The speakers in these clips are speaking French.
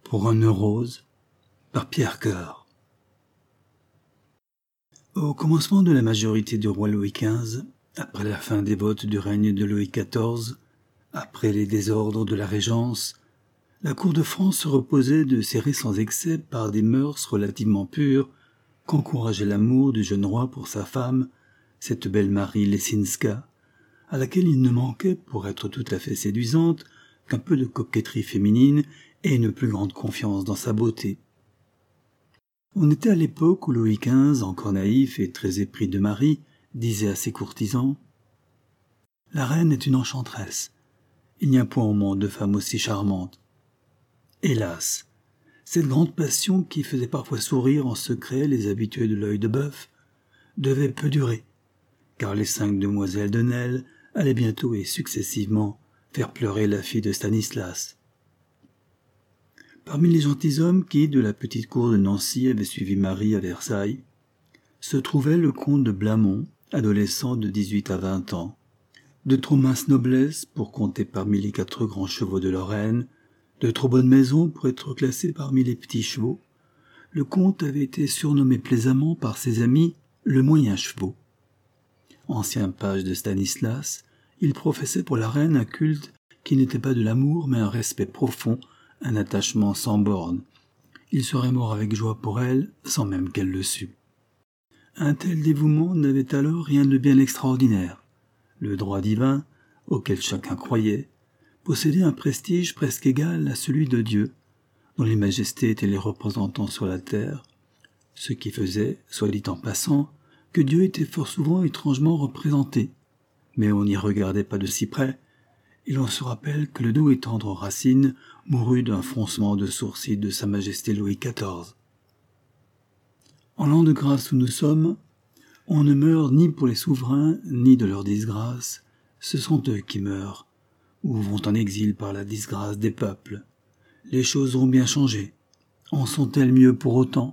Pour un nœud rose, par Pierre Coeur. Au commencement de la majorité du roi Louis XV, après la fin des votes du règne de Louis XIV, après les désordres de la Régence, la cour de France se reposait de serrer sans excès par des mœurs relativement pures qu'encourageait l'amour du jeune roi pour sa femme, cette belle Marie Lesinska, à laquelle il ne manquait, pour être tout à fait séduisante, qu'un peu de coquetterie féminine et une plus grande confiance dans sa beauté. On était à l'époque où Louis XV, encore naïf et très épris de Marie, disait à ses courtisans « La reine est une enchanteresse. Il n'y a point au monde de femme aussi charmante. » Hélas, cette grande passion qui faisait parfois sourire en secret les habitués de l'œil de bœuf devait peu durer, car les 5 demoiselles de Nesle allaient bientôt et successivement faire pleurer la fille de Stanislas. Parmi les gentilshommes qui, de la petite cour de Nancy, avaient suivi Marie à Versailles, se trouvait le comte de Blamont, adolescent de 18 à 20 ans. De trop mince noblesse pour compter parmi les 4 grands chevaux de Lorraine, de trop bonne maison pour être classé parmi les petits chevaux, le comte avait été surnommé plaisamment par ses amis le moyen chevaux. Ancien page de Stanislas, il professait pour la reine un culte qui n'était pas de l'amour mais un respect profond, un attachement sans bornes. Il serait mort avec joie pour elle, sans même qu'elle le sût. Un tel dévouement n'avait alors rien de bien extraordinaire. Le droit divin, auquel chacun croyait, possédait un prestige presque égal à celui de Dieu, dont les majestés étaient les représentants sur la terre, ce qui faisait, soit dit en passant, que Dieu était fort souvent étrangement représenté, mais on n'y regardait pas de si près, et l'on se rappelle que le doux et tendre Racine mourut d'un froncement de sourcils de Sa Majesté Louis XIV. En l'an de grâce où nous sommes, on ne meurt ni pour les souverains, ni de leur disgrâce, ce sont eux qui meurent, ou vont en exil par la disgrâce des peuples. Les choses ont bien changé. En sont-elles mieux pour autant?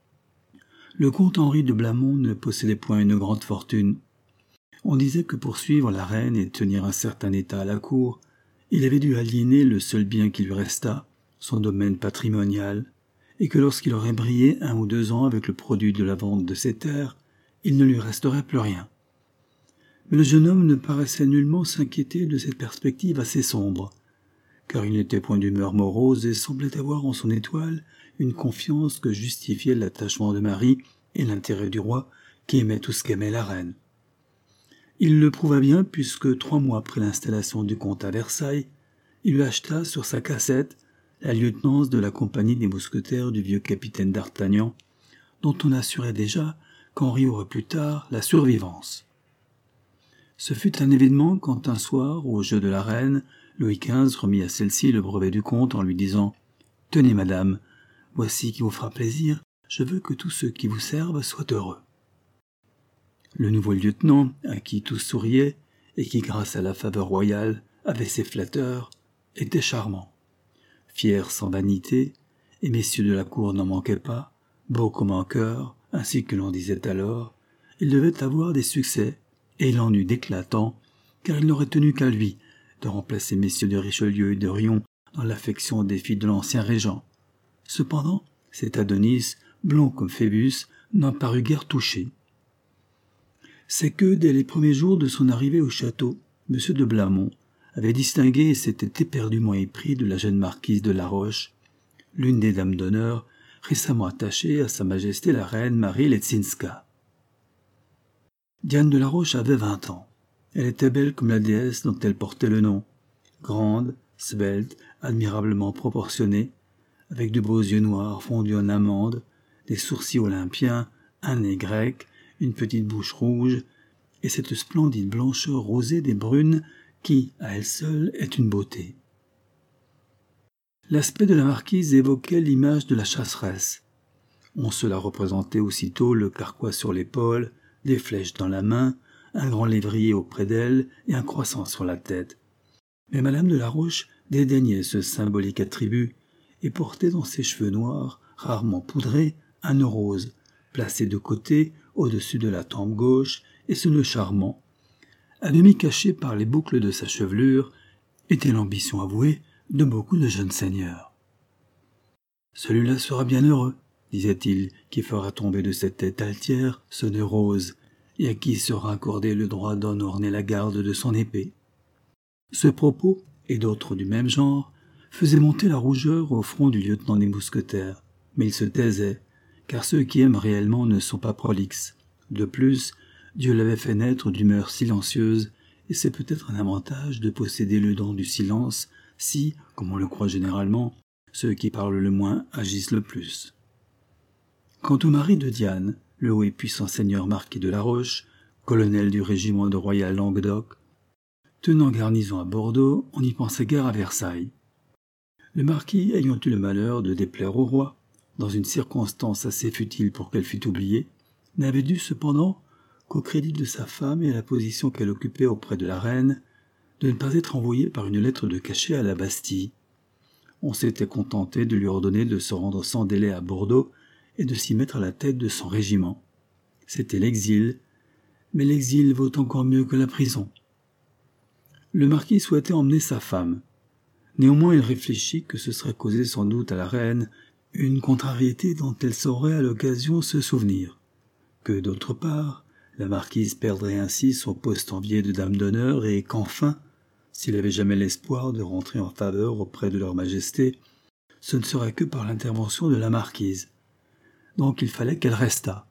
Le comte Henri de Blamont ne possédait point une grande fortune. On disait que pour suivre la reine et tenir un certain état à la cour, il avait dû aliéner le seul bien qui lui restât, son domaine patrimonial, et que lorsqu'il aurait brillé 1 ou 2 ans avec le produit de la vente de ses terres, il ne lui resterait plus rien. Mais le jeune homme ne paraissait nullement s'inquiéter de cette perspective assez sombre, car il n'était point d'humeur morose et semblait avoir en son étoile une confiance que justifiait l'attachement de Marie et l'intérêt du roi qui aimait tout ce qu'aimait la reine. Il le prouva bien puisque 3 mois après l'installation du comte à Versailles, il lui acheta sur sa cassette la lieutenance de la compagnie des mousquetaires du vieux capitaine d'Artagnan, dont on assurait déjà qu'Henri aurait plus tard la survivance. Ce fut un événement quand un soir, au jeu de la reine, Louis XV remit à celle-ci le brevet du comte en lui disant « Tenez, madame, voici qui vous fera plaisir, je veux que tous ceux qui vous servent soient heureux. » Le nouveau lieutenant, à qui tous souriaient, et qui, grâce à la faveur royale, avait ses flatteurs, était charmant. Fier sans vanité, et messieurs de la cour n'en manquaient pas, beau comme un cœur, ainsi que l'on disait alors, il devait avoir des succès, et il en eut d'éclatants, car il n'aurait tenu qu'à lui de remplacer messieurs de Richelieu et de Riom dans l'affection des filles de l'ancien régent. Cependant, cet Adonis, blond comme Phébus, n'en parut guère touché. C'est que, dès les premiers jours de son arrivée au château, M. de Blamont avait distingué et s'était éperdument épris de la jeune marquise de La Roche, l'une des dames d'honneur récemment attachée à Sa Majesté la reine Marie Leczinska. Diane de La Roche avait 20 ans. Elle était belle comme la déesse dont elle portait le nom, grande, svelte, admirablement proportionnée, avec de beaux yeux noirs fondus en amande, des sourcils olympiens, un nez grec, une petite bouche rouge, et cette splendide blancheur rosée des brunes qui, à elle seule, est une beauté. L'aspect de la marquise évoquait l'image de la chasseresse. On se la représentait aussitôt le carquois sur l'épaule, des flèches dans la main, un grand lévrier auprès d'elle et un croissant sur la tête. Mais madame de La Roche dédaignait ce symbolique attribut et portait dans ses cheveux noirs, rarement poudrés, un nœud rose, placé de côté, au-dessus de la tempe gauche, et ce nœud charmant, à demi caché par les boucles de sa chevelure, était l'ambition avouée de beaucoup de jeunes seigneurs. Celui-là sera bien heureux, disait-il, qui fera tomber de cette tête altière ce nœud rose, et à qui sera accordé le droit d'en orner la garde de son épée. Ce propos, et d'autres du même genre, faisaient monter la rougeur au front du lieutenant des mousquetaires, mais il se taisait, car ceux qui aiment réellement ne sont pas prolixes. De plus, Dieu l'avait fait naître d'humeur silencieuse, et c'est peut-être un avantage de posséder le don du silence si, comme on le croit généralement, ceux qui parlent le moins agissent le plus. Quant au mari de Diane, le haut et puissant seigneur marquis de la Roche, colonel du régiment de Royal Languedoc, tenant garnison à Bordeaux, on n'y pensait guère à Versailles. Le marquis, ayant eu le malheur de déplaire au roi, dans une circonstance assez futile pour qu'elle fût oubliée, n'avait dû cependant qu'au crédit de sa femme et à la position qu'elle occupait auprès de la reine, de ne pas être envoyé par une lettre de cachet à la Bastille. On s'était contenté de lui ordonner de se rendre sans délai à Bordeaux et de s'y mettre à la tête de son régiment. C'était l'exil, mais l'exil vaut encore mieux que la prison. Le marquis souhaitait emmener sa femme. Néanmoins, il réfléchit que ce serait causer sans doute à la reine une contrariété dont elle saurait à l'occasion se souvenir, que d'autre part, la marquise perdrait ainsi son poste en biais de dame d'honneur et qu'enfin, s'il avait jamais l'espoir de rentrer en faveur auprès de leur majesté, ce ne serait que par l'intervention de la marquise. Donc il fallait qu'elle restât.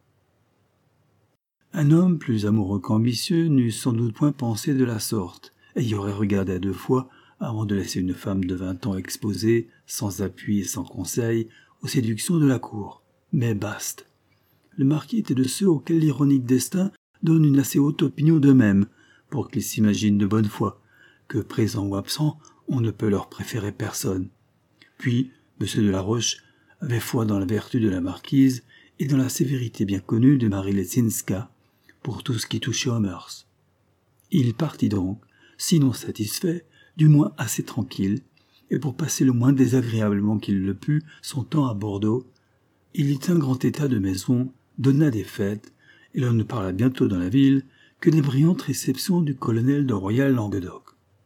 Un homme plus amoureux qu'ambitieux n'eût sans doute point pensé de la sorte, et y aurait regardé à 2 fois avant de laisser une femme de 20 ans exposée, sans appui et sans conseil, aux séductions de la cour. Mais baste. Le marquis était de ceux auxquels l'ironique destin donne une assez haute opinion d'eux-mêmes, pour qu'ils s'imaginent de bonne foi, que présent ou absent, on ne peut leur préférer personne. Puis, M. de la Roche avait foi dans la vertu de la marquise et dans la sévérité bien connue de Marie Leczinska, pour tout ce qui touchait aux mœurs. Il partit donc, sinon satisfait, du moins assez tranquille, et pour passer le moins désagréablement qu'il le put son temps à Bordeaux, il y tint grand état de maison, donna des fêtes, et l'on ne parla bientôt dans la ville que des brillantes réceptions du colonel de Royal Languedoc.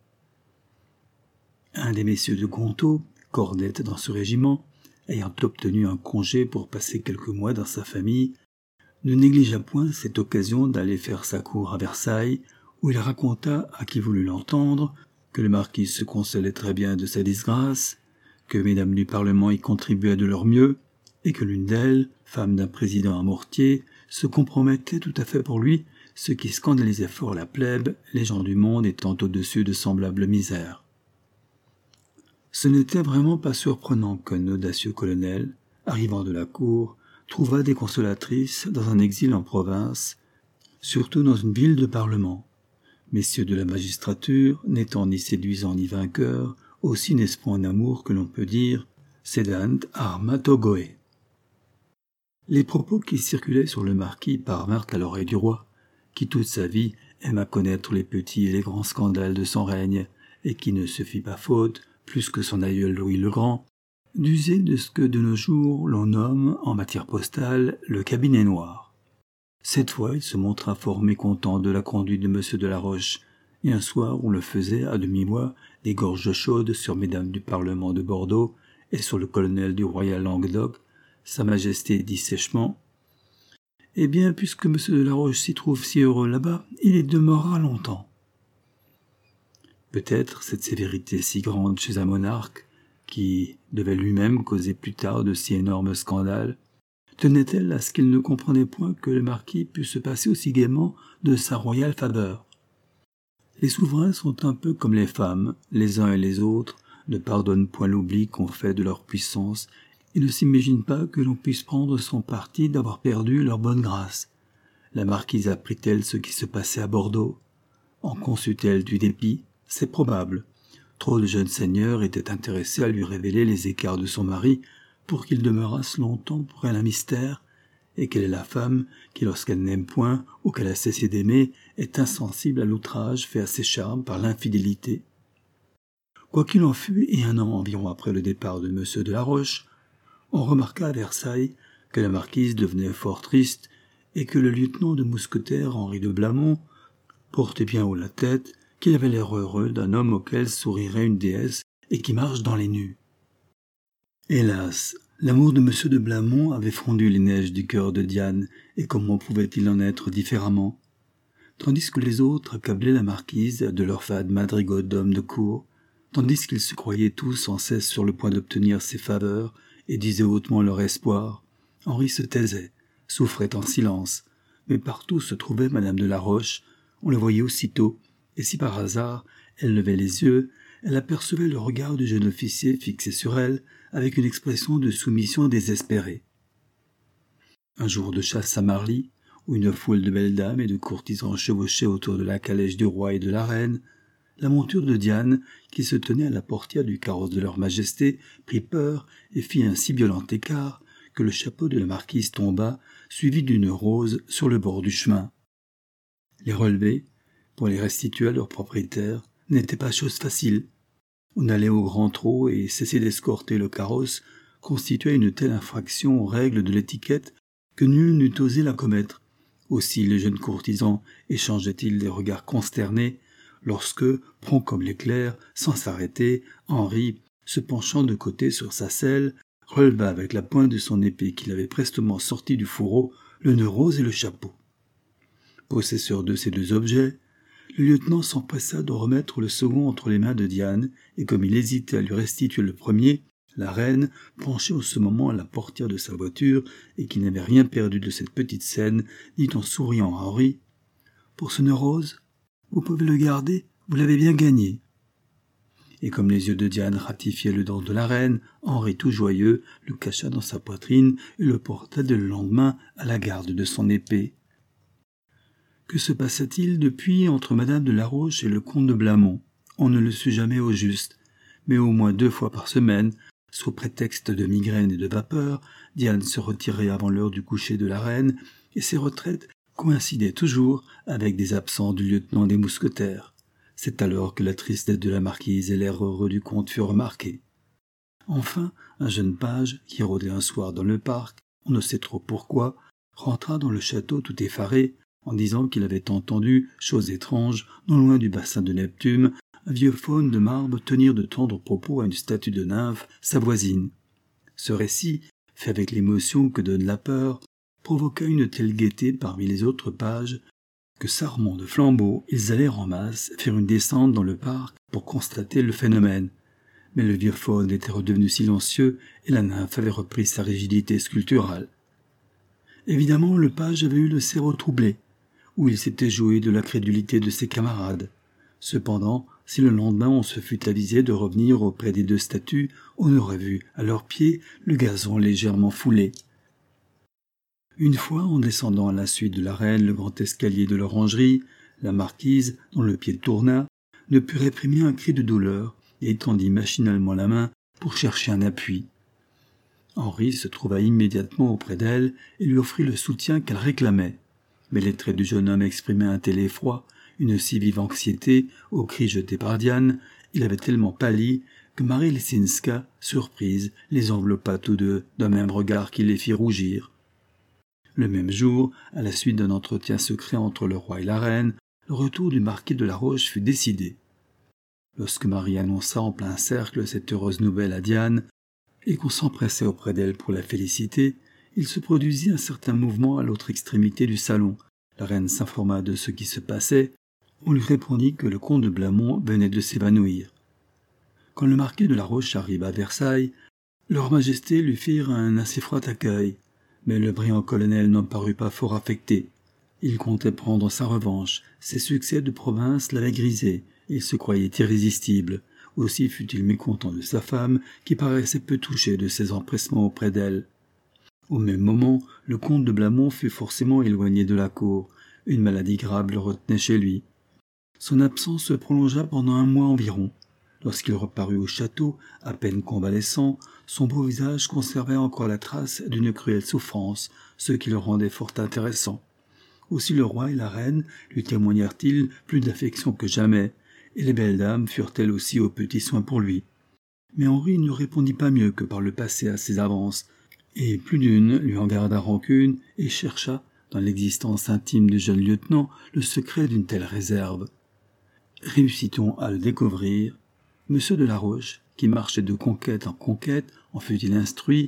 Un des messieurs de Gontaut, cornette dans ce régiment, ayant obtenu un congé pour passer quelques mois dans sa famille, ne négligea point cette occasion d'aller faire sa cour à Versailles, où il raconta à qui voulut l'entendre que le marquis se consolait très bien de sa disgrâce, que mesdames du Parlement y contribuaient de leur mieux, et que l'une d'elles, femme d'un président à Mortier, se compromettait tout à fait pour lui, ce qui scandalisait fort la plèbe, les gens du monde étant au-dessus de semblables misères. Ce n'était vraiment pas surprenant qu'un audacieux colonel, arrivant de la cour, trouvât des consolatrices dans un exil en province, surtout dans une ville de parlement. Messieurs de la magistrature, n'étant ni séduisants ni vainqueurs, aussi n'est-ce point un amour que l'on peut dire « sedant armatogoe ». Les propos qui circulaient sur le marquis parvinrent à l'oreille du roi, qui toute sa vie aima connaître les petits et les grands scandales de son règne, et qui ne se fit pas faute, plus que son aïeul Louis le Grand, d'user de ce que de nos jours l'on nomme, en matière postale, le cabinet noir. Cette fois, il se montra fort mécontent de la conduite de M. de la Roche, et un soir on le faisait, à demi-voix, des gorges chaudes sur mesdames du Parlement de Bordeaux et sur le colonel du Royal Languedoc, Sa Majesté dit sèchement « Eh bien, puisque M. de la Roche s'y trouve si heureux là-bas, il y demeurera longtemps. » Peut-être cette sévérité si grande chez un monarque, qui devait lui-même causer plus tard de si énormes scandales, tenait-elle à ce qu'il ne comprenait point que le marquis pût se passer aussi gaiement de sa royale faveur. Les souverains sont un peu comme les femmes, les uns et les autres ne pardonnent point l'oubli qu'on fait de leur puissance et ne s'imaginent pas que l'on puisse prendre son parti d'avoir perdu leur bonne grâce. La marquise apprit-elle ce qui se passait à Bordeaux? En conçut-elle du dépit? C'est probable. Trop de jeunes seigneurs étaient intéressés à lui révéler les écarts de son mari pour qu'il demeurasse longtemps pour elle un mystère, et quelle est la femme qui, lorsqu'elle n'aime point ou qu'elle a cessé d'aimer, est insensible à l'outrage fait à ses charmes par l'infidélité. Quoi qu'il en fût, et 1 an environ après le départ de M. de la Roche, on remarqua à Versailles que la marquise devenait fort triste et que le lieutenant de mousquetaires Henri de Blamont portait bien haut la tête, qu'il avait l'air heureux d'un homme auquel sourirait une déesse et qui marche dans les nues. Hélas, L'amour de M. de Blamont avait fondu les neiges du cœur de Diane, et comment pouvait-il en être différemment? Tandis que les autres accablaient la marquise de leurs fades madrigaux d'hommes de cour, tandis qu'ils se croyaient tous sans cesse sur le point d'obtenir ses faveurs et disaient hautement leur espoir, Henri se taisait, souffrait en silence, mais partout où se trouvait Madame de la Roche, on le voyait aussitôt, et si par hasard elle levait les yeux, elle apercevait le regard du jeune officier fixé sur elle avec une expression de soumission désespérée. Un jour de chasse à Marly, où une foule de belles dames et de courtisans chevauchaient autour de la calèche du roi et de la reine, la monture de Diane, qui se tenait à la portière du carrosse de leur majesté, prit peur et fit un si violent écart que le chapeau de la marquise tomba, suivi d'une rose, sur le bord du chemin. Les relever, pour les restituer à leur propriétaire, n'était pas chose facile. On allait au grand trot et cesser d'escorter le carrosse constituait une telle infraction aux règles de l'étiquette que nul n'eût osé la commettre. Aussi les jeunes courtisans échangeaient-ils des regards consternés lorsque, prompt comme l'éclair, sans s'arrêter, Henri, se penchant de côté sur sa selle, releva avec la pointe de son épée qu'il avait prestement sorti du fourreau le nœud rose et le chapeau. Possesseur de ces deux objets, le lieutenant s'empressa de remettre le second entre les mains de Diane, et comme il hésitait à lui restituer le premier, la reine, penchée en ce moment à la portière de sa voiture, et qui n'avait rien perdu de cette petite scène, dit en souriant à Henri, « Pour ce nœud rose, vous pouvez le garder, vous l'avez bien gagné. » Et comme les yeux de Diane ratifiaient le don de la reine, Henri, tout joyeux, le cacha dans sa poitrine et le porta dès le lendemain à la garde de son épée. Que se passa-t-il depuis entre Madame de la Roche et le comte de Blamont? On ne le sut jamais au juste, mais au moins 2 fois par semaine, sous prétexte de migraine et de vapeur, Diane se retirait avant l'heure du coucher de la reine, et ses retraites coïncidaient toujours avec des absences du lieutenant des mousquetaires. C'est alors que la tristesse de la marquise et l'air heureux du comte furent remarqués. Enfin, un jeune page, qui rôdait un soir dans le parc, on ne sait trop pourquoi, rentra dans le château tout effaré, en disant qu'il avait entendu, chose étrange, non loin du bassin de Neptune, un vieux faune de marbre tenir de tendres propos à une statue de nymphe, sa voisine. Ce récit, fait avec l'émotion que donne la peur, provoqua une telle gaieté parmi les autres pages, que s'armant de flambeaux, ils allèrent en masse faire une descente dans le parc pour constater le phénomène. Mais le vieux faune était redevenu silencieux et la nymphe avait repris sa rigidité sculpturale. Évidemment, le page avait eu le cerveau troublé, où il s'était joué de la crédulité de ses camarades. Cependant, si le lendemain on se fût avisé de revenir auprès des 2 statues, on aurait vu, à leurs pieds, le gazon légèrement foulé. Une fois, en descendant à la suite de la reine le grand escalier de l'orangerie, la marquise, dont le pied tourna, ne put réprimer un cri de douleur et étendit machinalement la main pour chercher un appui. Henri se trouva immédiatement auprès d'elle et lui offrit le soutien qu'elle réclamait. Mais les traits du jeune homme exprimaient un tel effroi, une si vive anxiété, aux cris jetés par Diane, il avait tellement pâli que Marie Lesinska, surprise, les enveloppa tous deux d'un même regard qui les fit rougir. Le même jour, à la suite d'un entretien secret entre le roi et la reine, le retour du marquis de la Roche fut décidé. Lorsque Marie annonça en plein cercle cette heureuse nouvelle à Diane, et qu'on s'empressait auprès d'elle pour la féliciter, il se produisit un certain mouvement à l'autre extrémité du salon. La reine s'informa de ce qui se passait. On lui répondit que le comte de Blamont venait de s'évanouir. Quand le marquis de la Roche arriva à Versailles, leur majesté lui firent un assez froid accueil, mais le brillant colonel n'en parut pas fort affecté. Il comptait prendre sa revanche, ses succès de province l'avaient grisé, il se croyait irrésistible. Aussi fut-il mécontent de sa femme, qui paraissait peu touchée de ses empressements auprès d'elle. Au même moment, le comte de Blamont fut forcément éloigné de la cour. Une maladie grave le retenait chez lui. Son absence se prolongea pendant 1 mois environ. Lorsqu'il reparut au château, à peine convalescent, son beau visage conservait encore la trace d'une cruelle souffrance, ce qui le rendait fort intéressant. Aussi le roi et la reine lui témoignèrent-ils plus d'affection que jamais, et les belles dames furent elles aussi aux petits soins pour lui. Mais Henri ne répondit pas mieux que par le passé à ses avances, et plus d'une lui en garda rancune et chercha, dans l'existence intime du jeune lieutenant, le secret d'une telle réserve. Réussit-on à le découvrir? M. de la Roche, qui marchait de conquête en conquête, en fut-il instruit,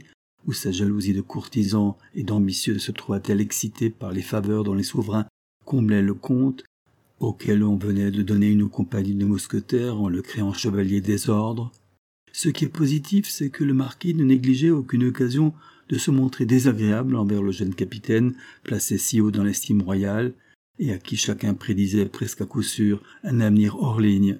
où sa jalousie de courtisan et d'ambitieux se trouva-t-elle excitée par les faveurs dont les souverains comblaient le comte, auquel on venait de donner une compagnie de mousquetaires en le créant chevalier des ordres. Ce qui est positif, c'est que le marquis ne négligeait aucune occasion de se montrer désagréable envers le jeune capitaine, placé si haut dans l'estime royale, et à qui chacun prédisait presque à coup sûr un avenir hors ligne.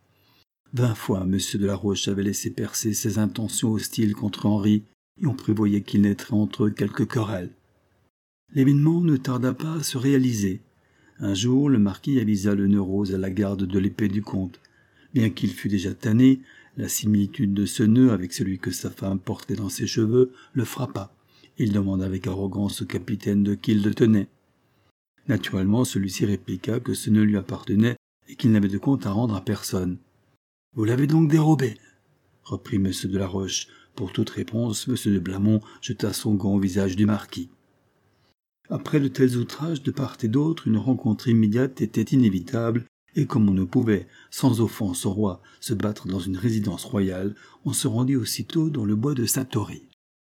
20 fois M. de la Roche avait laissé percer ses intentions hostiles contre Henri, et on prévoyait qu'il naîtrait entre eux quelque querelle. L'événement ne tarda pas à se réaliser. Un jour, le marquis avisa le nœud rose à la garde de l'épée du comte. Bien qu'il fût déjà tanné, la similitude de ce nœud avec celui que sa femme portait dans ses cheveux le frappa. Il demanda avec arrogance au capitaine de qui il le tenait. Naturellement, celui-ci répliqua que ce nœud lui appartenait et qu'il n'avait de compte à rendre à personne. « Vous l'avez donc dérobé ?» reprit M. de la Roche. Pour toute réponse, M. de Blamont jeta son gant au visage du marquis. Après de tels outrages de part et d'autre, une rencontre immédiate était inévitable, et comme on ne pouvait, sans offense au roi, se battre dans une résidence royale, on se rendit aussitôt dans le bois de Satory.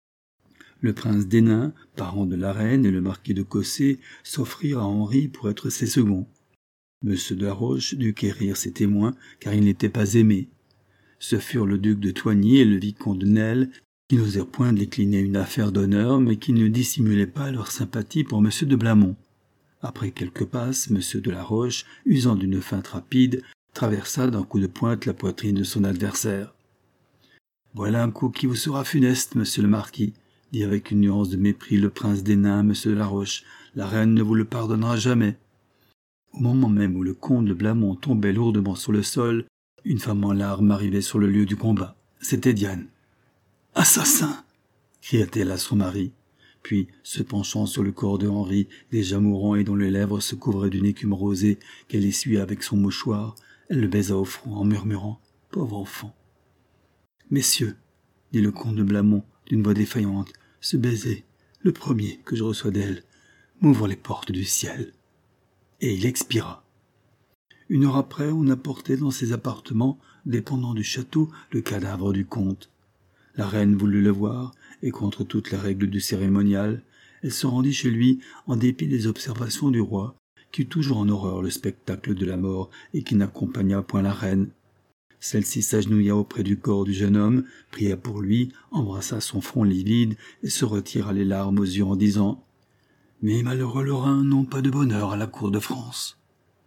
Le prince d'Hénin, parent de la reine, et le marquis de Cossé s'offrirent à Henri pour être ses seconds. M. de la Roche dut quérir ses témoins, car il n'était pas aimé. Ce furent le duc de Thoigny et le vicomte de Nesle, qui n'osèrent point décliner une affaire d'honneur, mais qui ne dissimulaient pas leur sympathie pour M. de Blamont. Après quelques passes, M. de la Roche, usant d'une feinte rapide, traversa d'un coup de pointe la poitrine de son adversaire. « Voilà un coup qui vous sera funeste, monsieur le marquis, » dit avec une nuance de mépris le prince d'Hénin à M. de la Roche. « La reine ne vous le pardonnera jamais. » Au moment même où le comte de Blamont tombait lourdement sur le sol, une femme en larmes arrivait sur le lieu du combat. C'était Diane. « Assassin !» cria-t-elle à son mari. Puis, se penchant sur le corps de Henri, déjà mourant et dont les lèvres se couvraient d'une écume rosée qu'elle essuyait avec son mouchoir, elle le baisa au front en murmurant « Pauvre enfant !»« Messieurs, » dit le comte de Blamont d'une voix défaillante, « ce baiser, le premier que je reçois d'elle, m'ouvre les portes du ciel. » Et il expira. Une heure après, on apportait dans ses appartements, dépendant du château, le cadavre du comte. La reine voulut le voir, et contre toutes les règles du cérémonial, elle se rendit chez lui en dépit des observations du roi, qui eut toujours en horreur le spectacle de la mort et qui n'accompagna point la reine. Celle-ci s'agenouilla auprès du corps du jeune homme, pria pour lui, embrassa son front livide et se retira les larmes aux yeux en disant « Mes malheureux Lorrains n'ont pas de bonheur à la cour de France. »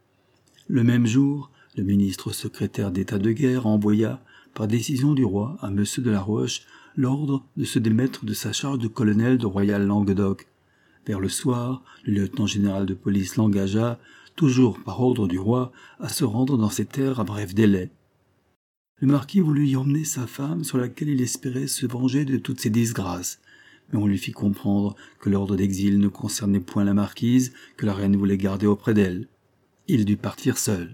Le même jour, le ministre secrétaire d'état de guerre envoya, par décision du roi, à M. de la Roche, l'ordre de se démettre de sa charge de colonel de Royal Languedoc. Vers le soir, le lieutenant-général de police l'engagea, toujours par ordre du roi, à se rendre dans ses terres à bref délai. Le marquis voulut y emmener sa femme, sur laquelle il espérait se venger de toutes ses disgrâces, mais on lui fit comprendre que l'ordre d'exil ne concernait point la marquise, que la reine voulait garder auprès d'elle. Il dut partir seul.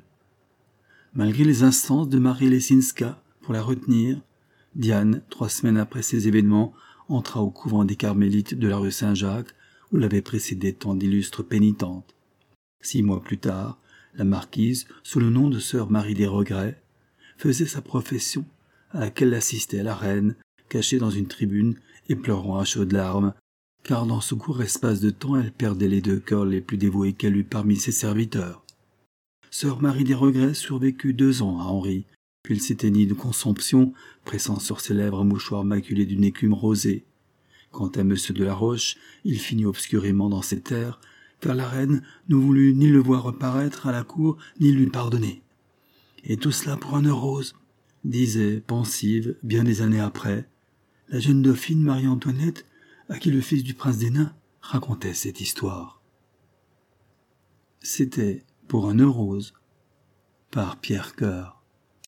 Malgré les instances de Marie Lesinska pour la retenir, Diane, 3 semaines après ces événements, entra au couvent des Carmélites de la rue Saint-Jacques, où l'avaient précédé tant d'illustres pénitentes. 6 mois plus tard, la marquise, sous le nom de sœur Marie des Regrets, faisait sa profession, à laquelle assistait la reine, cachée dans une tribune et pleurant à chaudes larmes, car dans ce court espace de temps elle perdait les 2 cœurs les plus dévoués qu'elle eut parmi ses serviteurs. Sœur Marie des Regrets survécut 2 ans à Henri, puis il s'éteignit de consomption, pressant sur ses lèvres un mouchoir maculé d'une écume rosée. Quant à M. de la Roche, il finit obscurément dans ses terres, car la reine ne voulut ni le voir reparaître à la cour, ni lui pardonner. Et tout cela pour un heure rose, disait, pensive, bien des années après, la jeune dauphine Marie-Antoinette, à qui le fils du prince d'Hénin racontait cette histoire. C'était Pour un heure rose, par Pierre Coeur.